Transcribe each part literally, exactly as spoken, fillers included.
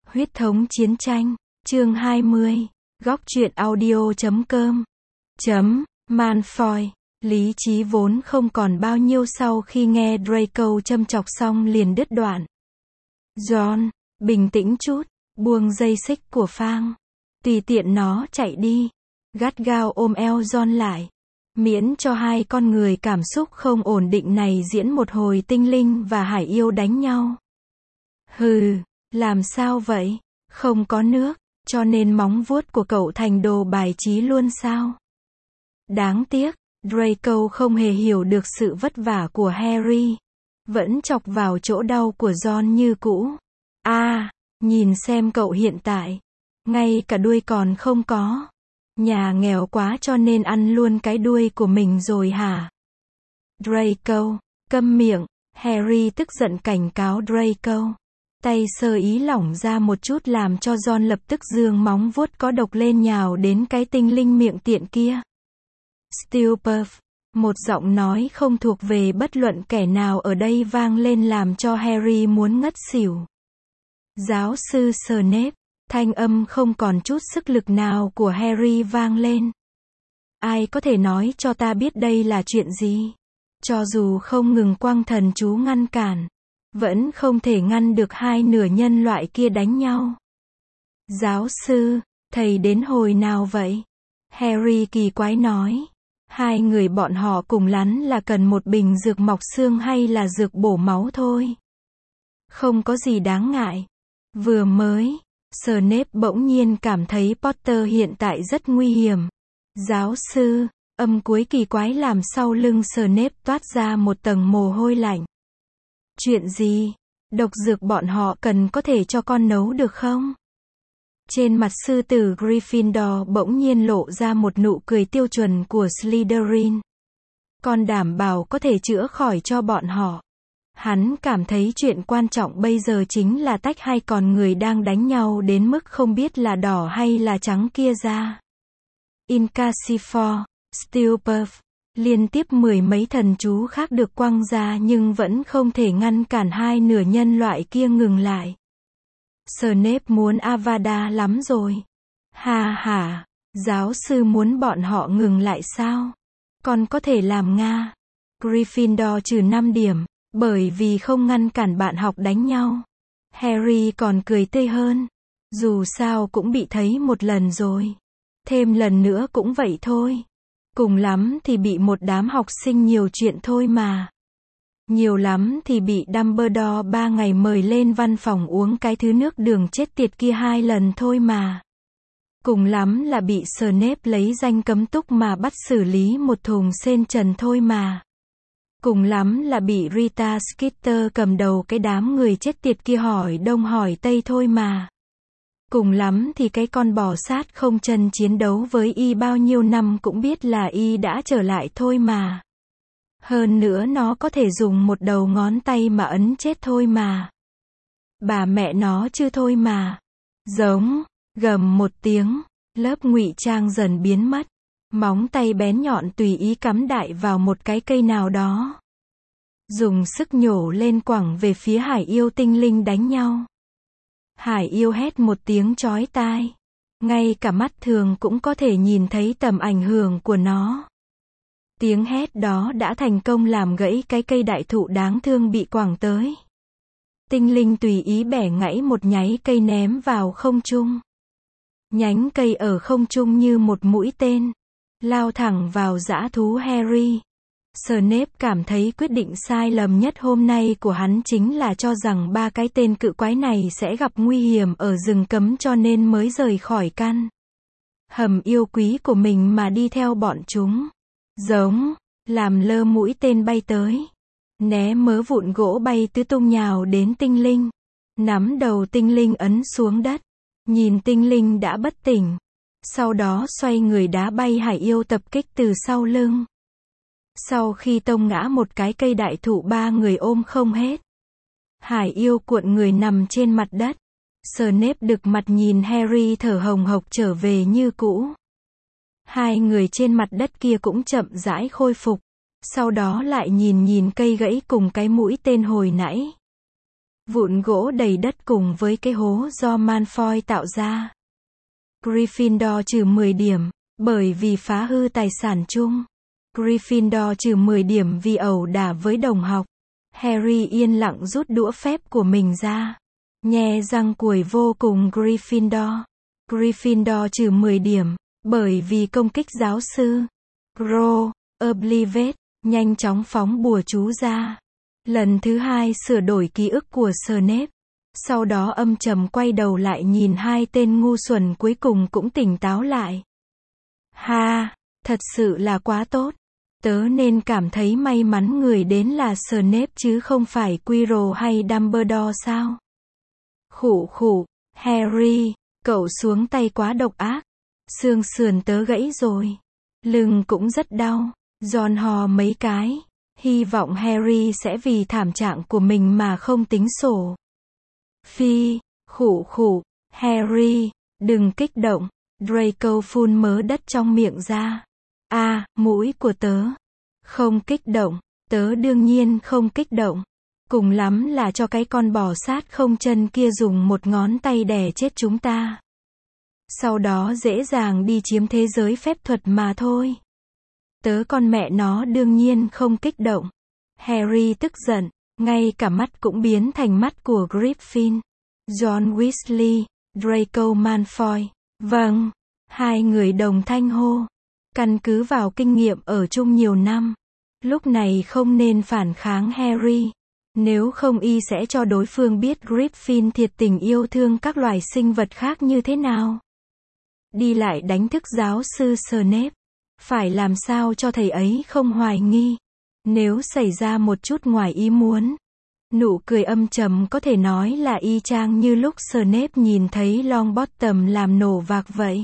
Huyết thống chiến tranh, chương hai mươi, góc truyện audio chấm com, chấm, Malfoy, lý trí vốn không còn bao nhiêu sau khi nghe Draco châm chọc xong liền đứt đoạn. John, bình tĩnh chút, buông dây xích của Fang. Tùy tiện nó chạy đi. Gắt gao ôm eo John lại. Miễn cho hai con người cảm xúc không ổn định này diễn một hồi tinh linh và hải yêu đánh nhau. Hừ, làm sao vậy? Không có nước, cho nên móng vuốt của cậu thành đồ bài trí luôn sao? Đáng tiếc, Draco không hề hiểu được sự vất vả của Harry. Vẫn chọc vào chỗ đau của John như cũ. À, nhìn xem cậu hiện tại. Ngay cả đuôi còn không có. Nhà nghèo quá cho nên ăn luôn cái đuôi của mình rồi hả? Draco, câm miệng. Harry tức giận cảnh cáo Draco. Tay sơ ý lỏng ra một chút làm cho John lập tức giương móng vuốt có độc lên nhào đến cái tinh linh miệng tiện kia. Stupid. Một giọng nói không thuộc về bất luận kẻ nào ở đây vang lên làm cho Harry muốn ngất xỉu. Giáo sư Snape, thanh âm không còn chút sức lực nào của Harry vang lên. Ai có thể nói cho ta biết đây là chuyện gì? Cho dù không ngừng quang thần chú ngăn cản, vẫn không thể ngăn được hai nửa nhân loại kia đánh nhau. Giáo sư, thầy đến hồi nào vậy? Harry kỳ quái nói. Hai người bọn họ cùng lắm là cần một bình dược mọc xương hay là dược bổ máu thôi. Không có gì đáng ngại. Vừa mới, Snape bỗng nhiên cảm thấy Potter hiện tại rất nguy hiểm. Giáo sư, âm cuối kỳ quái làm sau lưng Snape toát ra một tầng mồ hôi lạnh. Chuyện gì? Độc dược bọn họ cần có thể cho con nấu được không? Trên mặt sư tử Gryffindor bỗng nhiên lộ ra một nụ cười tiêu chuẩn của Slytherin. Con đảm bảo có thể chữa khỏi cho bọn họ. Hắn cảm thấy chuyện quan trọng bây giờ chính là tách hai con người đang đánh nhau đến mức không biết là đỏ hay là trắng kia ra. Incasifor, Stupid. Liên tiếp mười mấy thần chú khác được quăng ra nhưng vẫn không thể ngăn cản hai nửa nhân loại kia ngừng lại. Snape muốn Avada lắm rồi. Ha ha, giáo sư muốn bọn họ ngừng lại sao? Con có thể làm Nga. Gryffindor trừ năm điểm, bởi vì không ngăn cản bạn học đánh nhau. Harry còn cười tươi hơn. Dù sao cũng bị thấy một lần rồi. Thêm lần nữa cũng vậy thôi. Cùng lắm thì bị một đám học sinh nhiều chuyện thôi mà. Nhiều lắm thì bị Dumbledore ba ngày mời lên văn phòng uống cái thứ nước đường chết tiệt kia hai lần thôi mà. Cùng lắm là bị Snape lấy danh cấm túc mà bắt xử lý một thùng sên trần thôi mà. Cùng lắm là bị Rita Skeeter cầm đầu cái đám người chết tiệt kia hỏi đông hỏi tây thôi mà. Cùng lắm thì cái con bò sát không chân chiến đấu với y bao nhiêu năm cũng biết là y đã trở lại thôi mà. Hơn nữa nó có thể dùng một đầu ngón tay mà ấn chết thôi mà. Bà mẹ nó chứ thôi mà. Giống, gầm một tiếng, lớp ngụy trang dần biến mất. Móng tay bén nhọn tùy ý cắm đại vào một cái cây nào đó. Dùng sức nhổ lên quẳng về phía hải yêu tinh linh đánh nhau. Hải yêu hét một tiếng chói tai. Ngay cả mắt thường cũng có thể nhìn thấy tầm ảnh hưởng của nó. Tiếng hét đó đã thành công làm gãy cái cây đại thụ đáng thương bị quẳng tới. Tinh linh tùy ý bẻ gãy một nháy cây ném vào không trung. Nhánh cây ở không trung như một mũi tên. Lao thẳng vào dã thú Harry. Snape cảm thấy quyết định sai lầm nhất hôm nay của hắn chính là cho rằng ba cái tên cự quái này sẽ gặp nguy hiểm ở rừng cấm cho nên mới rời khỏi căn hầm yêu quý của mình mà đi theo bọn chúng. Giống, làm lơ mũi tên bay tới. Né mớ vụn gỗ bay tứ tung nhào đến tinh linh. Nắm đầu tinh linh ấn xuống đất. Nhìn tinh linh đã bất tỉnh. Sau đó xoay người đá bay hải yêu tập kích từ sau lưng. Sau khi tông ngã một cái cây đại thụ ba người ôm không hết. Hải yêu cuộn người nằm trên mặt đất. Snape đực mặt nhìn Harry thở hồng hộc trở về như cũ. Hai người trên mặt đất kia cũng chậm rãi khôi phục. Sau đó lại nhìn nhìn cây gãy cùng cái mũi tên hồi nãy. vụn gỗ đầy đất cùng với cái hố do Malfoy tạo ra. Gryffindor trừ mười điểm, bởi vì phá hư tài sản chung. Gryffindor trừ mười điểm vì ẩu đả với đồng học. Harry yên lặng rút đũa phép của mình ra. Nhe răng củi vô cùng Gryffindor. Gryffindor trừ mười điểm, bởi vì công kích giáo sư. Gro, Obliviate, nhanh chóng phóng bùa chú ra. Lần thứ hai sửa đổi ký ức của Snape. Sau đó âm trầm quay đầu lại nhìn hai tên ngu xuẩn cuối cùng cũng tỉnh táo lại. Ha, thật sự là quá tốt. Tớ nên cảm thấy may mắn người đến là Snape chứ không phải Quirrell hay Dumbledore sao? Khụ khụ, Harry, cậu xuống tay quá độc ác. Xương sườn tớ gãy rồi. Lưng cũng rất đau. Giòn hò mấy cái. Hy vọng Harry sẽ vì thảm trạng của mình mà không tính sổ. Phi, khụ khụ, Harry, đừng kích động. Draco phun mớ đất trong miệng ra. A, à, mũi của tớ. Không kích động, tớ đương nhiên không kích động. Cùng lắm là cho cái con bò sát không chân kia dùng một ngón tay đè chết chúng ta. Sau đó dễ dàng đi chiếm thế giới phép thuật mà thôi. Tớ con mẹ nó đương nhiên không kích động. Harry tức giận, ngay cả mắt cũng biến thành mắt của Griffin. John Weasley, Draco Malfoy. Vâng, hai người đồng thanh hô. Căn cứ vào kinh nghiệm ở chung nhiều năm, lúc này không nên phản kháng Harry. Nếu không y sẽ cho đối phương biết Griffin thiệt tình yêu thương các loài sinh vật khác như thế nào. Đi lại đánh thức giáo sư Snape. Phải làm sao cho thầy ấy không hoài nghi. Nếu xảy ra một chút ngoài ý muốn. Nụ cười âm trầm có thể nói là y chang như lúc Snape nhìn thấy Longbottom làm nổ vạc vậy.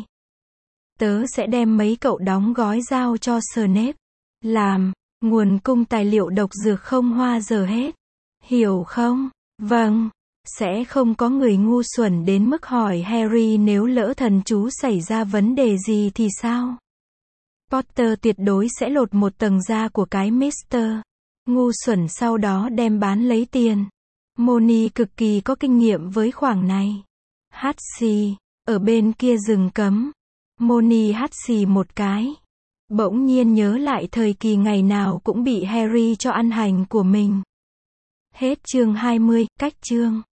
Tớ sẽ đem mấy cậu đóng gói giao cho Snape. Làm, nguồn cung tài liệu độc dược không hoa giờ hết. Hiểu không? Vâng. Sẽ không có người ngu xuẩn đến mức hỏi Harry nếu lỡ thần chú xảy ra vấn đề gì thì sao? Potter tuyệt đối sẽ lột một tầng da của cái Mister ngu xuẩn sau đó đem bán lấy tiền. Moni cực kỳ có kinh nghiệm với khoảng này. Hát xì, ở bên kia rừng cấm. Moni hát xì một cái. Bỗng nhiên nhớ lại thời kỳ ngày nào cũng bị Harry cho ăn hành của mình. Hết chương hai mươi, cách chương.